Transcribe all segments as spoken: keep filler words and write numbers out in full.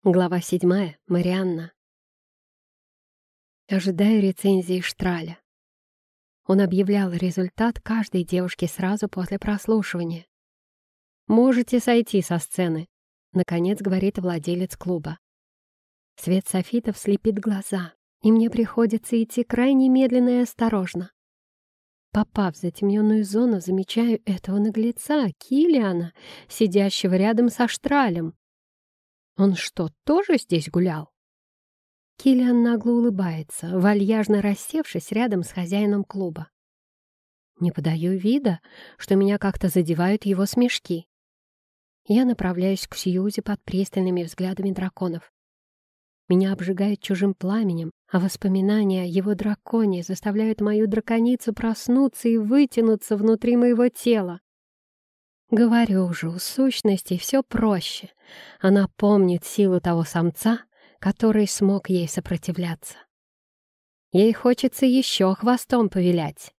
Глава седьмая. Марианна. Ожидаю рецензии Штраля. Он объявлял результат каждой девушке сразу после прослушивания. «Можете сойти со сцены», — наконец говорит владелец клуба. Свет софитов слепит глаза, и мне приходится идти крайне медленно и осторожно. Попав в затемненную зону, замечаю этого наглеца, Киллиана, сидящего рядом со Штралем. Он что, тоже здесь гулял? Киллиан нагло улыбается, вальяжно рассевшись рядом с хозяином клуба. Не подаю вида, что меня как-то задевают его смешки. Я направляюсь к Сьюзи под пристальными взглядами драконов. Меня обжигает чужим пламенем, а воспоминания о его драконе заставляют мою драконицу проснуться и вытянуться внутри моего тела. Говорю же, у сущности все проще. Она помнит силу того самца, который смог ей сопротивляться. Ей хочется еще хвостом повилять.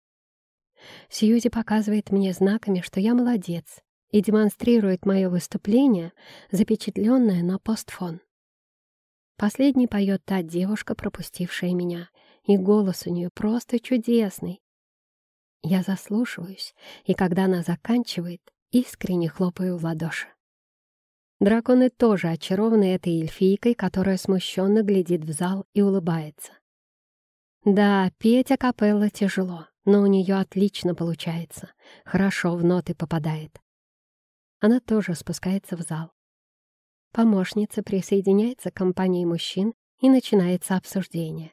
Сьюзи показывает мне знаками, что я молодец, и демонстрирует мое выступление, запечатленное на постфон. Последней поет та девушка, пропустившая меня, и голос у нее просто чудесный. Я заслушиваюсь, и когда она заканчивает, искренне хлопаю в ладоши. Драконы тоже очарованы этой эльфийкой, которая смущенно глядит в зал и улыбается. Да, петь акапелла тяжело, но у нее отлично получается, хорошо в ноты попадает. Она тоже спускается в зал. Помощница присоединяется к компании мужчин, и начинается обсуждение.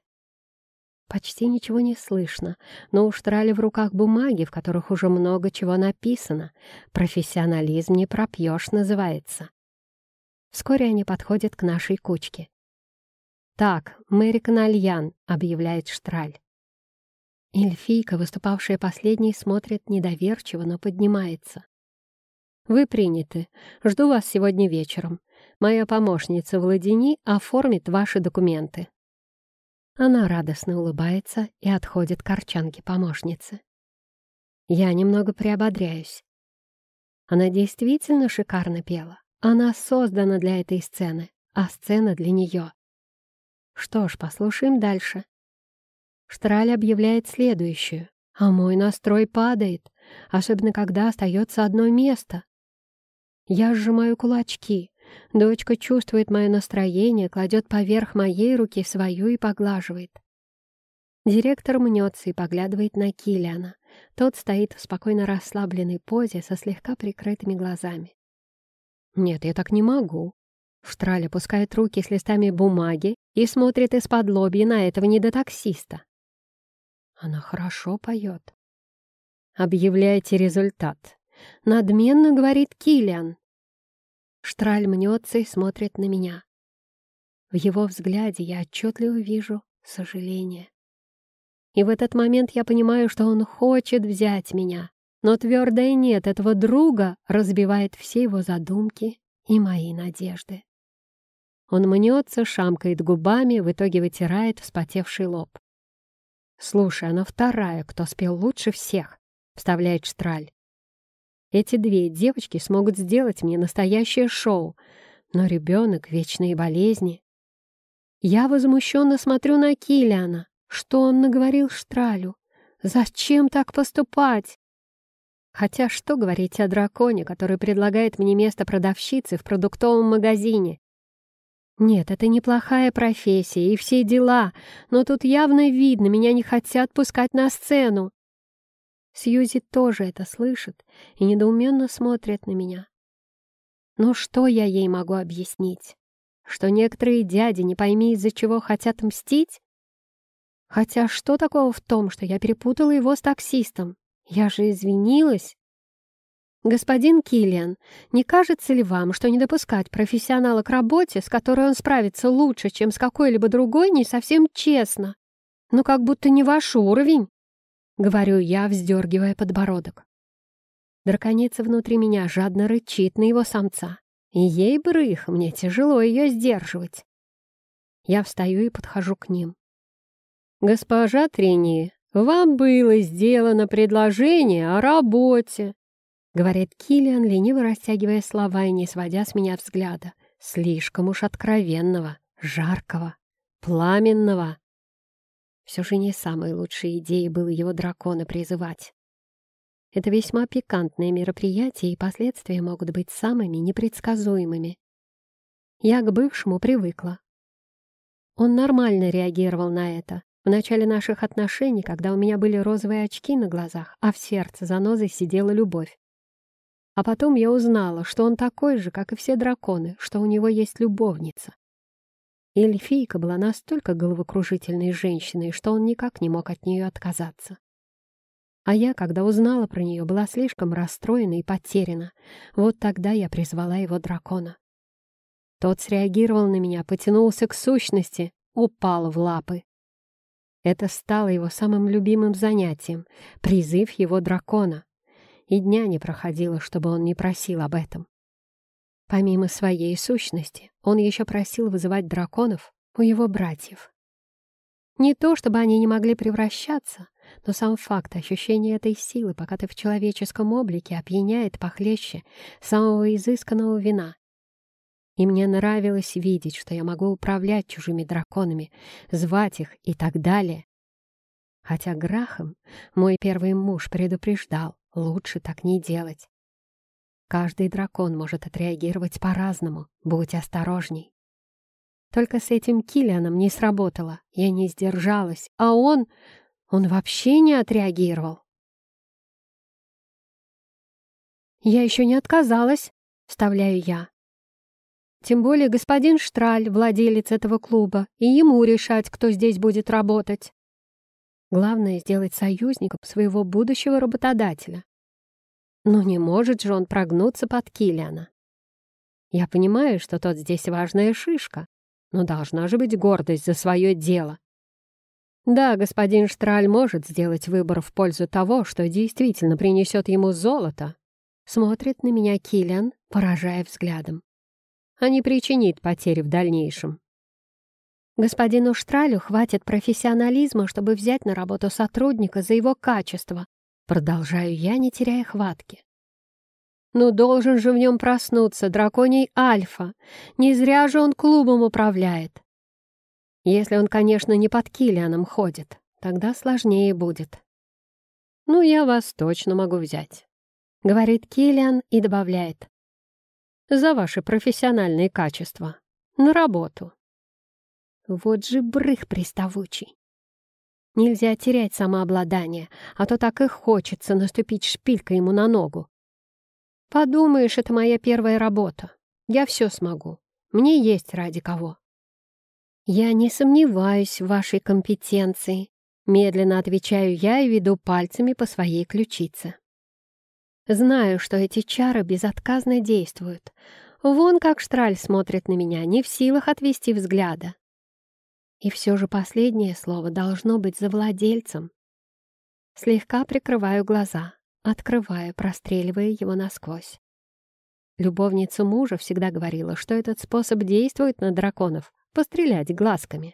Почти ничего не слышно, но у Штраля в руках бумаги, в которых уже много чего написано. «Профессионализм не пропьешь» называется. Вскоре они подходят к нашей кучке. «Так, Мэри Канальян», — объявляет Штраль. Эльфийка, выступавшая последней, смотрит недоверчиво, но поднимается. «Вы приняты. Жду вас сегодня вечером. Моя помощница Владини оформит ваши документы». Она радостно улыбается и отходит к арчанке помощницы. Я немного приободряюсь. Она действительно шикарно пела. Она создана для этой сцены, а сцена для нее. Что ж, послушаем дальше. Штраль объявляет следующую, а мой настрой падает, особенно когда остается одно место. Я сжимаю кулачки. Дочка чувствует мое настроение, кладет поверх моей руки свою и поглаживает. Директор мнется и поглядывает на Киллиана. Тот стоит в спокойно расслабленной позе со слегка прикрытыми глазами. «Нет, я так не могу». Штраль опускает руки с листами бумаги и смотрит из-под лобья на этого недотаксиста. Она хорошо поет. «Объявляйте результат», — надменно говорит Киллиан. Штраль мнется и смотрит на меня. В его взгляде я отчетливо вижу сожаление. И в этот момент я понимаю, что он хочет взять меня, но твердое «нет» этого друга разбивает все его задумки и мои надежды. Он мнется, шамкает губами, в итоге вытирает вспотевший лоб. «Слушай, она вторая, кто спел лучше всех», — вставляет Штраль. «Эти две девочки смогут сделать мне настоящее шоу, но ребенок — вечные болезни». Я возмущенно смотрю на Киллиана. Что он наговорил Штралю? Зачем так поступать? Хотя что говорить о драконе, который предлагает мне место продавщицы в продуктовом магазине? Нет, это неплохая профессия и все дела, но тут явно видно, меня не хотят пускать на сцену. Сьюзи тоже это слышит и недоуменно смотрит на меня. Но что я ей могу объяснить? Что некоторые дяди, не пойми из-за чего, хотят мстить? Хотя что такого в том, что я перепутала его с таксистом? Я же извинилась. Господин Киллиан, не кажется ли вам, что не допускать профессионала к работе, с которой он справится лучше, чем с какой-либо другой, не совсем честно? Ну, как будто не ваш уровень. — говорю я, вздергивая подбородок. Драконица внутри меня жадно рычит на его самца. И ей брых, мне тяжело ее сдерживать. Я встаю и подхожу к ним. «Госпожа Трини, вам было сделано предложение о работе», — говорит Киллиан, лениво растягивая слова и не сводя с меня взгляда. Слишком уж откровенного, жаркого, пламенного. Все же не самой лучшей идеей было его дракона призывать. Это весьма пикантное мероприятие, и последствия могут быть самыми непредсказуемыми. Я к бывшему привыкла. Он нормально реагировал на это. В начале наших отношений, когда у меня были розовые очки на глазах, а в сердце занозой сидела любовь. А потом я узнала, что он такой же, как и все драконы, что у него есть любовница. И эльфийка была настолько головокружительной женщиной, что он никак не мог от нее отказаться. А я, когда узнала про нее, была слишком расстроена и потеряна. Вот тогда я призвала его дракона. Тот среагировал на меня, потянулся к сущности, упал в лапы. Это стало его самым любимым занятием — призыв его дракона. И дня не проходило, чтобы он не просил об этом. Помимо своей сущности, он еще просил вызывать драконов у его братьев. Не то, чтобы они не могли превращаться, но сам факт ощущения этой силы, пока ты в человеческом облике, опьяняет похлеще самого изысканного вина. И мне нравилось видеть, что я могу управлять чужими драконами, звать их и так далее. Хотя Грахам, мой первый муж, предупреждал, лучше так не делать. Каждый дракон может отреагировать по-разному, будь осторожней. Только с этим Киллианом не сработало, я не сдержалась, а он... он вообще не отреагировал. «Я еще не отказалась», — вставляю я. Тем более господин Штраль, владелец этого клуба, и ему решать, кто здесь будет работать. Главное — сделать союзником своего будущего работодателя. Но не может же он прогнуться под Киллиана. Я понимаю, что тот здесь важная шишка, но должна же быть гордость за свое дело. Да, господин Штраль может сделать выбор в пользу того, что действительно принесет ему золото. Смотрит на меня Киллиан, поражая взглядом. А не причинит потери в дальнейшем. Господину Штралю хватит профессионализма, чтобы взять на работу сотрудника за его качество. Продолжаю я, не теряя хватки. Но должен же в нем проснуться драконий Альфа. Не зря же он клубом управляет. Если он, конечно, не под Киллианом ходит, тогда сложнее будет. «Ну, я вас точно могу взять», — говорит Киллиан и добавляет. «За ваши профессиональные качества. На работу». Вот же брых приставучий. Нельзя терять самообладание, а то так и хочется наступить шпилькой ему на ногу. Подумаешь, это моя первая работа. Я все смогу. Мне есть ради кого. Я не сомневаюсь в вашей компетенции. Медленно отвечаю я и веду пальцами по своей ключице. Знаю, что эти чары безотказно действуют. Вон как Штраль смотрит на меня, не в силах отвести взгляда. И все же последнее слово должно быть за владельцем. Слегка прикрываю глаза, открываю, простреливая его насквозь. Любовница мужа всегда говорила, что этот способ действует на драконов — пострелять глазками.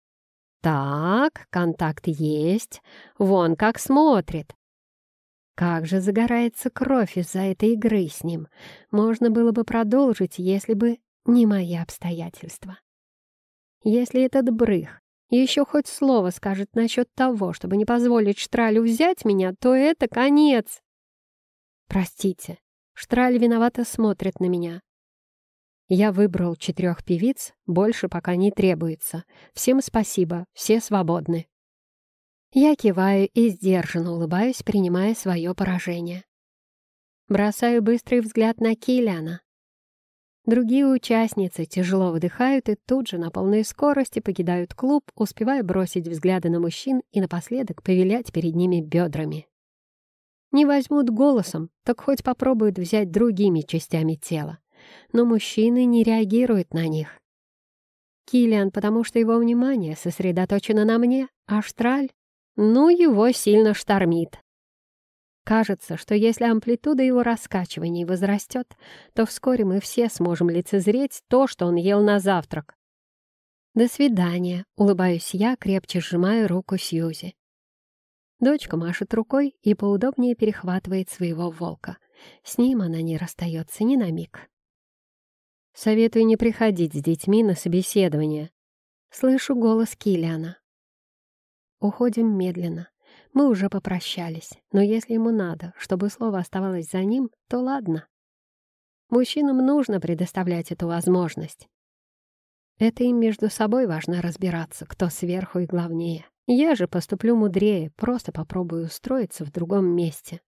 Так, контакт есть, вон как смотрит. Как же загорается кровь из-за этой игры с ним. Можно было бы продолжить, если бы не мои обстоятельства. Если этот брых еще хоть слово скажет насчет того, чтобы не позволить Штралю взять меня, то это конец. Простите, Штраль виновато смотрит на меня. Я выбрал четырех певиц, больше пока не требуется. Всем спасибо, все свободны. Я киваю и сдержанно улыбаюсь, принимая свое поражение. Бросаю быстрый взгляд на Киллиана. Другие участницы тяжело выдыхают и тут же на полной скорости покидают клуб, успевая бросить взгляды на мужчин и напоследок повилять перед ними бедрами. Не возьмут голосом, так хоть попробуют взять другими частями тела. Но мужчины не реагируют на них. Киллиан, потому что его внимание сосредоточено на мне, а Штраль, ну, его сильно штормит. Кажется, что если амплитуда его раскачиваний возрастет, то вскоре мы все сможем лицезреть то, что он ел на завтрак. «До свидания», — улыбаюсь я, крепче сжимая руку Сьюзи. Дочка машет рукой и поудобнее перехватывает своего волка. С ним она не расстается ни на миг. Советую не приходить с детьми на собеседование. Слышу голос Киллиана. Уходим медленно. Мы уже попрощались, но если ему надо, чтобы слово оставалось за ним, то ладно. Мужчинам нужно предоставлять эту возможность. Это им между собой важно разбираться, кто сверху и главнее. Я же поступлю мудрее, просто попробую устроиться в другом месте.